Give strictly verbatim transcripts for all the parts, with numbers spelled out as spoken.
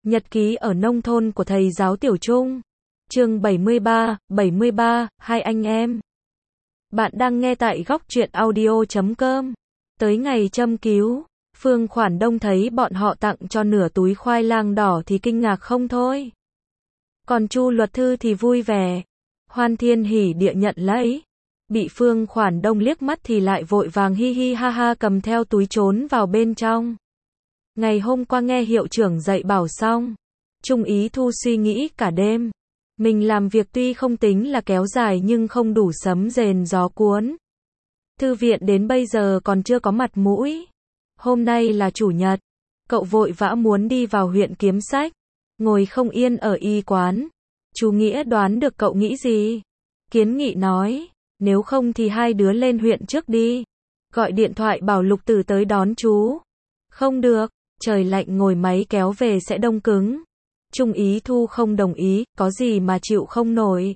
Nhật ký ở nông thôn của thầy giáo Tiểu Trung. Chương bảy mươi ba, bảy mươi ba, hai anh em. Bạn đang nghe tại góc truyện audio chấm com. Tới ngày châm cứu, Phương Khoản Đông thấy bọn họ tặng cho nửa túi khoai lang đỏ thì kinh ngạc không thôi. Còn Chu luật thư thì vui vẻ, hoan thiên hỉ địa nhận lấy. Bị Phương Khoản Đông liếc mắt thì lại vội vàng hi hi ha ha cầm theo túi trốn vào bên trong. Ngày hôm qua nghe hiệu trưởng dạy bảo xong, Trung Ý Thu suy nghĩ cả đêm. Mình làm việc tuy không tính là kéo dài nhưng không đủ sấm rền gió cuốn. Thư viện đến bây giờ còn chưa có mặt mũi. Hôm nay là chủ nhật, cậu vội vã muốn đi vào huyện kiếm sách, ngồi không yên ở y quán. Chú Nghĩa đoán được cậu nghĩ gì. Kiến nghị nói, nếu không thì hai đứa lên huyện trước đi. Gọi điện thoại bảo Lục Tử tới đón chú. Không được, trời lạnh ngồi máy kéo về sẽ đông cứng. Trung Ý Thu không đồng ý, có gì mà chịu không nổi.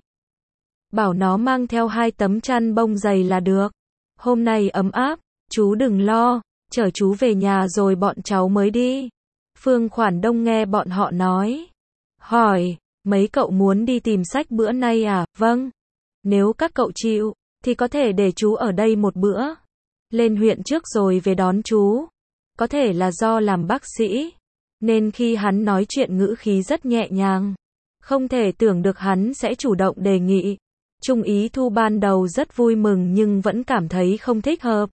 Bảo nó mang theo hai tấm chăn bông dày là được. Hôm nay ấm áp, chú đừng lo, chở chú về nhà rồi bọn cháu mới đi. Phương Khoản Đông nghe bọn họ nói. Hỏi, mấy cậu muốn đi tìm sách bữa nay à? Vâng. Nếu các cậu chịu, thì có thể để chú ở đây một bữa. Lên huyện trước rồi về đón chú. Có thể là do làm bác sĩ, nên khi hắn nói chuyện ngữ khí rất nhẹ nhàng. Không thể tưởng được hắn sẽ chủ động đề nghị. Trung Ý Thu ban đầu rất vui mừng nhưng vẫn cảm thấy không thích hợp.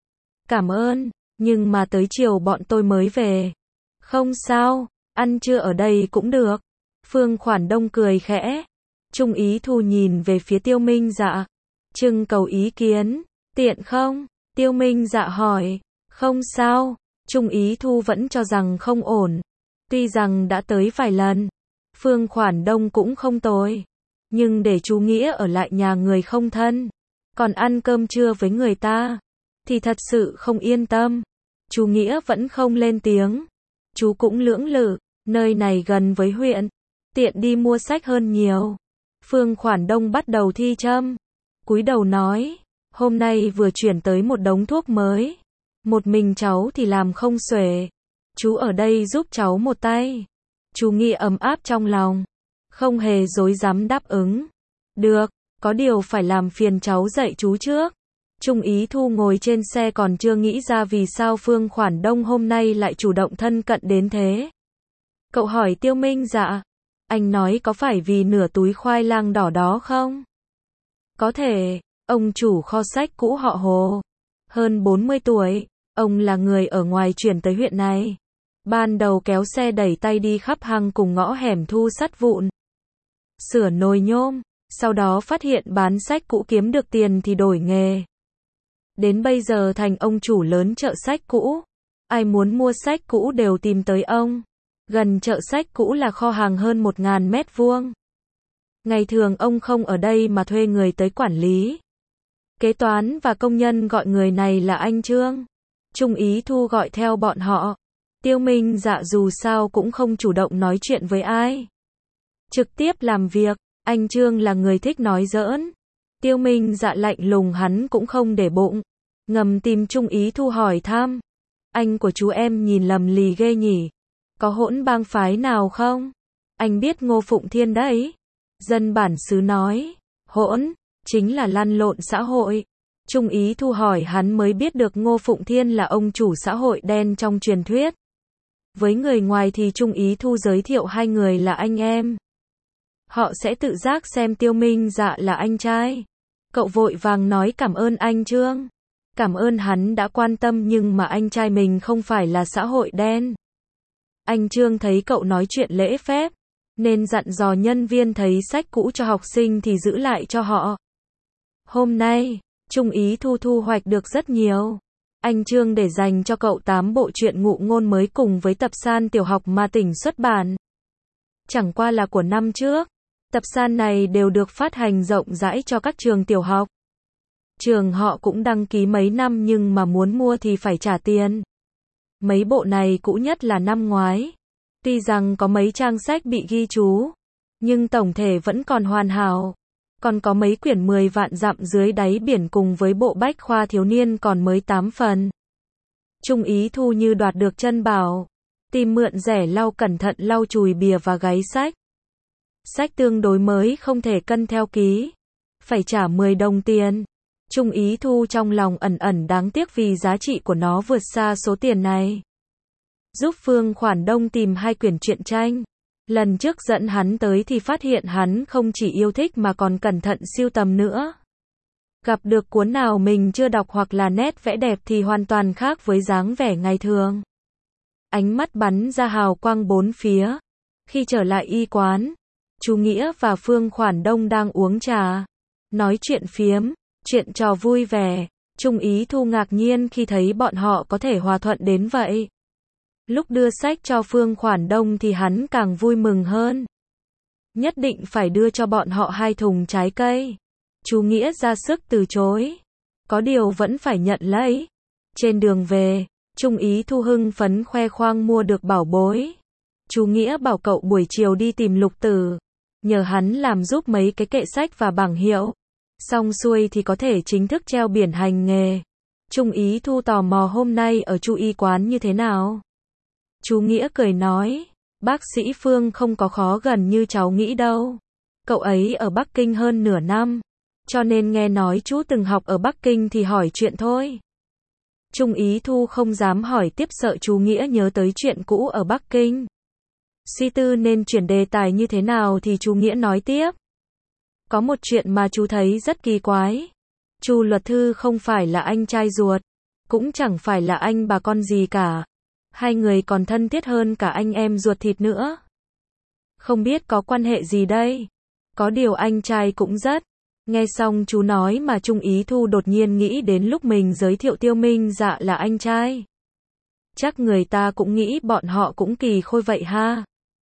Cảm ơn, nhưng mà tới chiều bọn tôi mới về. Không sao, ăn trưa ở đây cũng được. Phương Khoản Đông cười khẽ. Trung Ý Thu nhìn về phía Tiêu Minh Dạ. Trưng cầu ý kiến, tiện không? Tiêu Minh Dạ hỏi. Không sao. Trung Ý Thu vẫn cho rằng không ổn. Tuy rằng đã tới vài lần, Phương Khoản Đông cũng không tồi. Nhưng để chú Nghĩa ở lại nhà người không thân, còn ăn cơm trưa với người ta, thì thật sự không yên tâm. Chú Nghĩa vẫn không lên tiếng. Chú cũng lưỡng lự, nơi này gần với huyện, tiện đi mua sách hơn nhiều. Phương Khoản Đông bắt đầu thi châm. Cúi đầu nói, hôm nay vừa chuyển tới một đống thuốc mới. Một mình cháu thì làm không xuể. Chú ở đây giúp cháu một tay. Chú Nghĩa ấm áp trong lòng, không hề dối dám đáp ứng. Được, có điều phải làm phiền cháu dạy chú trước. Trung Ý Thu ngồi trên xe còn chưa nghĩ ra vì sao Phương Khoản Đông hôm nay lại chủ động thân cận đến thế. Cậu hỏi Tiêu Minh Dạ, anh nói có phải vì nửa túi khoai lang đỏ đó không? Có thể, ông chủ kho sách cũ họ Hồ, hơn bốn mươi tuổi, ông là người ở ngoài chuyển tới huyện này. Ban đầu kéo xe đẩy tay đi khắp hang cùng ngõ hẻm thu sắt vụn, sửa nồi nhôm, sau đó phát hiện bán sách cũ kiếm được tiền thì đổi nghề. Đến bây giờ thành ông chủ lớn chợ sách cũ. Ai muốn mua sách cũ đều tìm tới ông. Gần chợ sách cũ là kho hàng hơn một nghìn mét vuông. Ngày thường ông không ở đây mà thuê người tới quản lý. Kế toán và công nhân gọi người này là anh Trương. Trung Ý Thu gọi theo bọn họ. Tiêu Minh Dạ dù sao cũng không chủ động nói chuyện với ai. Trực tiếp làm việc, anh Trương là người thích nói giỡn. Tiêu Minh Dạ lạnh lùng hắn cũng không để bụng. Ngầm tìm Trung Ý Thu hỏi thăm. Anh của chú em nhìn lầm lì ghê nhỉ. Có hỗn bang phái nào không? Anh biết Ngô Phụng Thiên đấy. Dân bản xứ nói. Hỗn, chính là lăn lộn xã hội. Trung Ý Thu hỏi hắn mới biết được Ngô Phụng Thiên là ông chủ xã hội đen trong truyền thuyết. Với người ngoài thì Trung Ý Thu giới thiệu hai người là anh em. Họ sẽ tự giác xem Tiêu Minh Dạ là anh trai. Cậu vội vàng nói cảm ơn anh Trương. Cảm ơn hắn đã quan tâm nhưng mà anh trai mình không phải là xã hội đen. Anh Trương thấy cậu nói chuyện lễ phép, nên dặn dò nhân viên thấy sách cũ cho học sinh thì giữ lại cho họ. Hôm nay, Trung Ý Thu thu hoạch được rất nhiều. Anh Trương để dành cho cậu tám bộ truyện ngụ ngôn mới cùng với tập san tiểu học mà tỉnh xuất bản. Chẳng qua là của năm trước. Tập san này đều được phát hành rộng rãi cho các trường tiểu học. Trường họ cũng đăng ký mấy năm nhưng mà muốn mua thì phải trả tiền. Mấy bộ này cũ nhất là năm ngoái. Tuy rằng có mấy trang sách bị ghi chú, nhưng tổng thể vẫn còn hoàn hảo. Còn có mấy quyển mười vạn dặm dưới đáy biển cùng với bộ bách khoa thiếu niên còn mới tám phần. Trung Ý Thu như đoạt được chân bảo. Tìm mượn rẻ lau cẩn thận lau chùi bìa và gáy sách. Sách tương đối mới không thể cân theo ký. Phải trả mười đồng tiền. Trung Ý Thu trong lòng ẩn ẩn đáng tiếc vì giá trị của nó vượt xa số tiền này. Giúp Phương Khoản Đông tìm hai quyển truyện tranh. Lần trước dẫn hắn tới thì phát hiện hắn không chỉ yêu thích mà còn cẩn thận sưu tầm nữa. Gặp được cuốn nào mình chưa đọc hoặc là nét vẽ đẹp thì hoàn toàn khác với dáng vẻ ngày thường. Ánh mắt bắn ra hào quang bốn phía. Khi trở lại y quán, chú Nghĩa và Phương Khoản Đông đang uống trà, nói chuyện phiếm, chuyện trò vui vẻ. Trung Ý Thu ngạc nhiên khi thấy bọn họ có thể hòa thuận đến vậy. Lúc đưa sách cho Phương Khoản Đông thì hắn càng vui mừng hơn. Nhất định phải đưa cho bọn họ hai thùng trái cây. Chú Nghĩa ra sức từ chối. Có điều vẫn phải nhận lấy. Trên đường về, Trung Ý Thu hưng phấn khoe khoang mua được bảo bối. Chú Nghĩa bảo cậu buổi chiều đi tìm Lục Tử, nhờ hắn làm giúp mấy cái kệ sách và bảng hiệu. Xong xuôi thì có thể chính thức treo biển hành nghề. Trung Ý Thu tò mò hôm nay ở Chu y quán như thế nào. Chú Nghĩa cười nói, bác sĩ Phương không có khó gần như cháu nghĩ đâu. Cậu ấy ở Bắc Kinh hơn nửa năm, cho nên nghe nói chú từng học ở Bắc Kinh thì hỏi chuyện thôi. Trung Ý Thu không dám hỏi tiếp sợ chú Nghĩa nhớ tới chuyện cũ ở Bắc Kinh. Suy tư nên chuyển đề tài như thế nào thì chú Nghĩa nói tiếp. Có một chuyện mà chú thấy rất kỳ quái. Chu luật thư không phải là anh trai ruột, cũng chẳng phải là anh bà con gì cả. Hai người còn thân thiết hơn cả anh em ruột thịt nữa. Không biết có quan hệ gì đây? Có điều anh trai cũng rất. Nghe xong chú nói mà Trung Ý Thu đột nhiên nghĩ đến lúc mình giới thiệu Tiêu Minh Dạ là anh trai. Chắc người ta cũng nghĩ bọn họ cũng kỳ khôi vậy ha.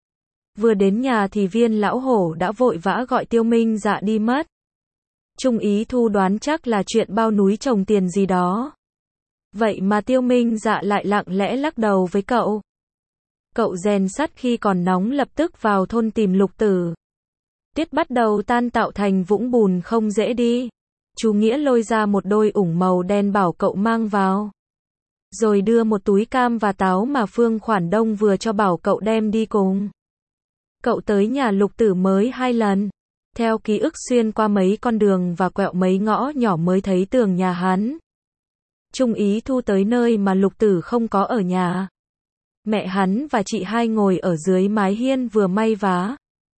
Vừa đến nhà thì Viên lão hổ đã vội vã gọi Tiêu Minh Dạ đi mất. Trung Ý Thu đoán chắc là chuyện bao núi trồng tiền gì đó. Vậy mà Tiêu Minh Dạ lại lặng lẽ lắc đầu với cậu. Cậu rèn sắt khi còn nóng lập tức vào thôn tìm Lục Tử. Tuyết bắt đầu tan tạo thành vũng bùn không dễ đi. Chú Nghĩa lôi ra một đôi ủng màu đen bảo cậu mang vào. Rồi đưa một túi cam và táo mà Phương Khoản Đông vừa cho bảo cậu đem đi cùng. Cậu tới nhà Lục Tử mới hai lần. Theo ký ức xuyên qua mấy con đường và quẹo mấy ngõ nhỏ mới thấy tường nhà hắn. Trung Ý Thu tới nơi mà Lục Tử không có ở nhà. Mẹ hắn và chị hai ngồi ở dưới mái hiên vừa may vá,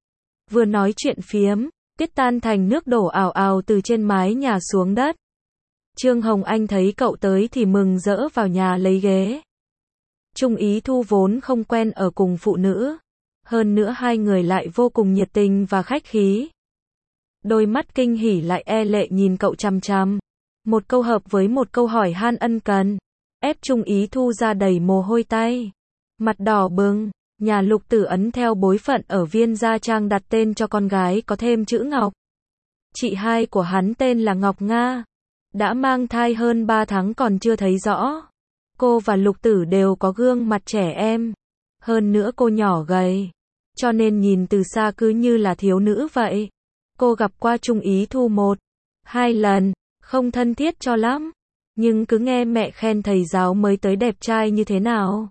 vừa nói chuyện phiếm, tuyết tan thành nước đổ ào ào từ trên mái nhà xuống đất. Trương Hồng Anh thấy cậu tới thì mừng rỡ vào nhà lấy ghế. Trung Ý Thu vốn không quen ở cùng phụ nữ, hơn nữa hai người lại vô cùng nhiệt tình và khách khí. Đôi mắt kinh hỉ lại e lệ nhìn cậu chằm chằm. Một câu hợp với một câu hỏi han ân cần, ép Trung Ý Thu ra đầy mồ hôi tay. Mặt đỏ bừng, nhà Lục Tử ấn theo bối phận ở Viên Gia Trang đặt tên cho con gái có thêm chữ Ngọc. Chị hai của hắn tên là Ngọc Nga. Đã mang thai hơn ba tháng còn chưa thấy rõ. Cô và Lục Tử đều có gương mặt trẻ em. Hơn nữa cô nhỏ gầy, cho nên nhìn từ xa cứ như là thiếu nữ vậy. Cô gặp qua Trung Ý Thu một, hai lần, không thân thiết cho lắm. Nhưng cứ nghe mẹ khen thầy giáo mới tới đẹp trai như thế nào.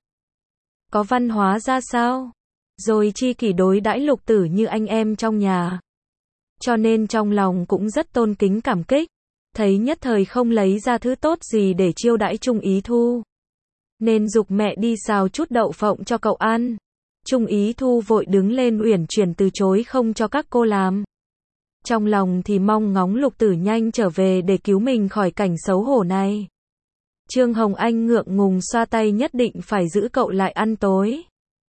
Có văn hóa ra sao. Rồi chi kỷ đối đãi Lục Tử như anh em trong nhà. Cho nên trong lòng cũng rất tôn kính cảm kích. Thấy nhất thời không lấy ra thứ tốt gì để chiêu đãi Trung Ý Thu. Nên giục mẹ đi xào chút đậu phộng cho cậu ăn. Trung Ý Thu vội đứng lên uyển chuyển từ chối không cho các cô làm. Trong lòng thì mong ngóng Lục Tử nhanh trở về để cứu mình khỏi cảnh xấu hổ này. Trương Hồng Anh ngượng ngùng xoa tay nhất định phải giữ cậu lại ăn tối.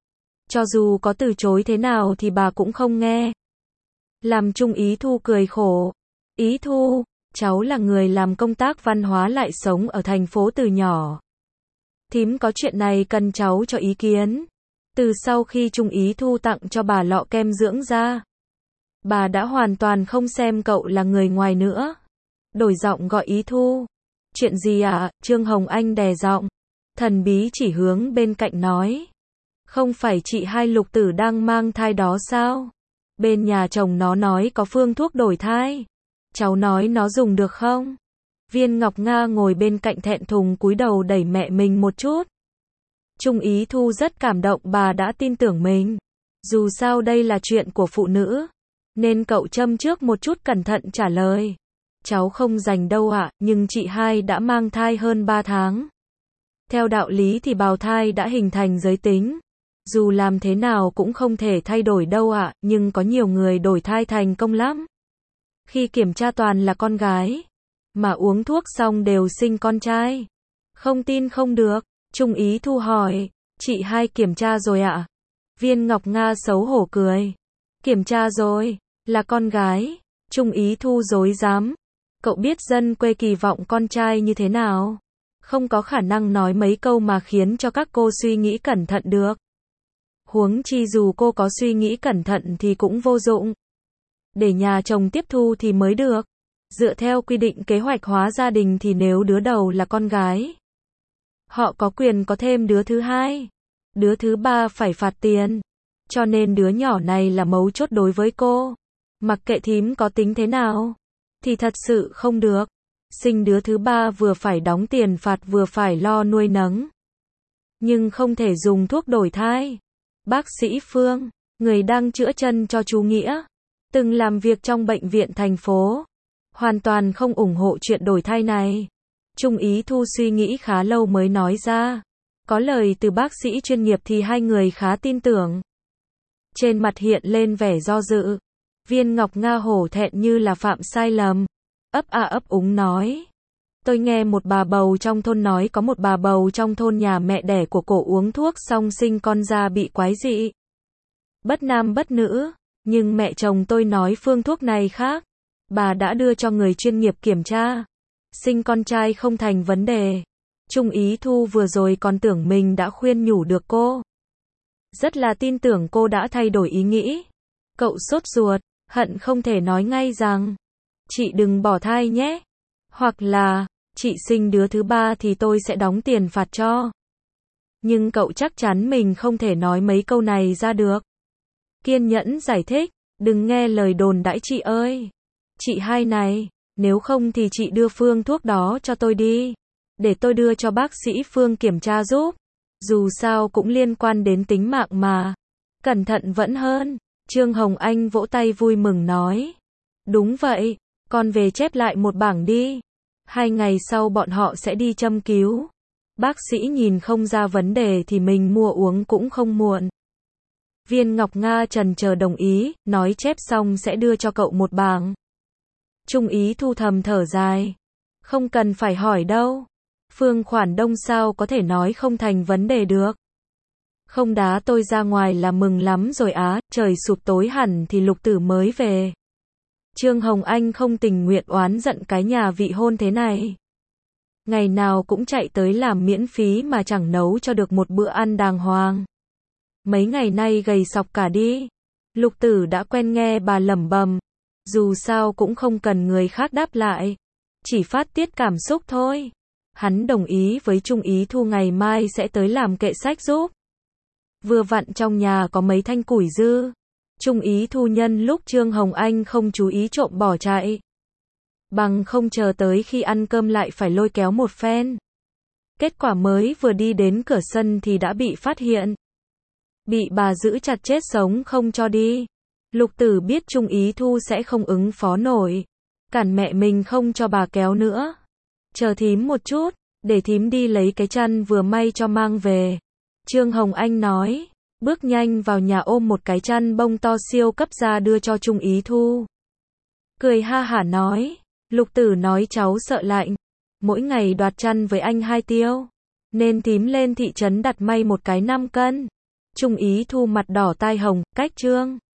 Cho dù có từ chối thế nào thì bà cũng không nghe. Làm Trung Ý Thu cười khổ. Ý Thu, cháu là người làm công tác văn hóa lại sống ở thành phố từ nhỏ. Thím có chuyện này cần cháu cho ý kiến. Từ sau khi Trung Ý Thu tặng cho bà lọ kem dưỡng da, bà đã hoàn toàn không xem cậu là người ngoài nữa. Đổi giọng gọi Ý Thu. Chuyện gì ạ? À? Trương Hồng Anh đè giọng. Thần bí chỉ hướng bên cạnh nói. Không phải chị hai Lục Tử đang mang thai đó sao? Bên nhà chồng nó nói có phương thuốc đổi thai. Cháu nói nó dùng được không? Viên Ngọc Nga ngồi bên cạnh thẹn thùng cúi đầu đẩy mẹ mình một chút. Trung Ý Thu rất cảm động bà đã tin tưởng mình. Dù sao đây là chuyện của phụ nữ, nên cậu châm trước một chút cẩn thận trả lời. Cháu không rành đâu ạ, nhưng chị hai đã mang thai hơn ba tháng. Theo đạo lý thì bào thai đã hình thành giới tính. Dù làm thế nào cũng không thể thay đổi đâu ạ, nhưng có nhiều người đổi thai thành công lắm. Khi kiểm tra toàn là con gái, mà uống thuốc xong đều sinh con trai. Không tin không được. Trung Ý Thu hỏi, chị hai kiểm tra rồi ạ? Viên Ngọc Nga xấu hổ cười. Kiểm tra rồi, là con gái. Trung Ý Thu rối rắm. Cậu biết dân quê kỳ vọng con trai như thế nào? Không có khả năng nói mấy câu mà khiến cho các cô suy nghĩ cẩn thận được. Huống chi dù cô có suy nghĩ cẩn thận thì cũng vô dụng. Để nhà chồng tiếp thu thì mới được. Dựa theo quy định kế hoạch hóa gia đình thì nếu đứa đầu là con gái, họ có quyền có thêm đứa thứ hai. Đứa thứ ba phải phạt tiền. Cho nên đứa nhỏ này là mấu chốt đối với cô. Mặc kệ thím có tính thế nào, thì thật sự không được. Sinh đứa thứ ba vừa phải đóng tiền phạt vừa phải lo nuôi nấng. Nhưng không thể dùng thuốc đổi thai. Bác sĩ Phương, người đang chữa chân cho chú Nghĩa, từng làm việc trong bệnh viện thành phố, hoàn toàn không ủng hộ chuyện đổi thai này. Trung Ý Thu suy nghĩ khá lâu mới nói ra. Có lời từ bác sĩ chuyên nghiệp thì hai người khá tin tưởng. Trên mặt hiện lên vẻ do dự. Viên Ngọc Nga hổ thẹn như là phạm sai lầm. Ấp a ấp úng nói. Tôi nghe một bà bầu trong thôn nói có một bà bầu trong thôn nhà mẹ đẻ của cổ uống thuốc xong sinh con ra bị quái dị. Bất nam bất nữ. Nhưng mẹ chồng tôi nói phương thuốc này khác. Bà đã đưa cho người chuyên nghiệp kiểm tra. Sinh con trai không thành vấn đề. Trung Ý Thu vừa rồi còn tưởng mình đã khuyên nhủ được cô. Rất là tin tưởng cô đã thay đổi ý nghĩ. Cậu sốt ruột, hận không thể nói ngay rằng, chị đừng bỏ thai nhé. Hoặc là, chị sinh đứa thứ ba thì tôi sẽ đóng tiền phạt cho. Nhưng cậu chắc chắn mình không thể nói mấy câu này ra được. Kiên nhẫn giải thích, đừng nghe lời đồn đãi chị ơi. Chị hai này, nếu không thì chị đưa phương thuốc đó cho tôi đi. Để tôi đưa cho bác sĩ Phương kiểm tra giúp. Dù sao cũng liên quan đến tính mạng mà. Cẩn thận vẫn hơn. Trương Hồng Anh vỗ tay vui mừng nói. Đúng vậy, con về chép lại một bảng đi. Hai ngày sau bọn họ sẽ đi châm cứu. Bác sĩ nhìn không ra vấn đề thì mình mua uống cũng không muộn. Viên Ngọc Nga trần chờ đồng ý, nói chép xong sẽ đưa cho cậu một bảng. Trung Ý Thu thầm thở dài. Không cần phải hỏi đâu. Phương Khoản Đông sao có thể nói không thành vấn đề được. Không đá tôi ra ngoài là mừng lắm rồi á, trời sụp tối hẳn thì Lục Tử mới về. Trương Hồng Anh không tình nguyện oán giận cái nhà vị hôn thế này. Ngày nào cũng chạy tới làm miễn phí mà chẳng nấu cho được một bữa ăn đàng hoàng. Mấy ngày nay gầy sọc cả đi. Lục Tử đã quen nghe bà lẩm bẩm. Dù sao cũng không cần người khác đáp lại. Chỉ phát tiết cảm xúc thôi. Hắn đồng ý với Trung Ý Thu ngày mai sẽ tới làm kệ sách giúp. Vừa vặn trong nhà có mấy thanh củi dư. Trung Ý Thu nhân lúc Trương Hồng Anh không chú ý trộm bỏ chạy. Bằng không chờ tới khi ăn cơm lại phải lôi kéo một phen. Kết quả mới vừa đi đến cửa sân thì đã bị phát hiện. Bị bà giữ chặt chết sống không cho đi. Lục Tử biết Trung Ý Thu sẽ không ứng phó nổi. Cản mẹ mình không cho bà kéo nữa. Chờ thím một chút, để thím đi lấy cái chăn vừa may cho mang về. Trương Hồng Anh nói, bước nhanh vào nhà ôm một cái chăn bông to siêu cấp ra đưa cho Trung Ý Thu. Cười ha hả nói, Lục Tử nói cháu sợ lạnh, mỗi ngày đoạt chăn với anh hai tiêu, nên thím lên thị trấn đặt may một cái năm cân. Trung Ý Thu mặt đỏ tai hồng, cách Trương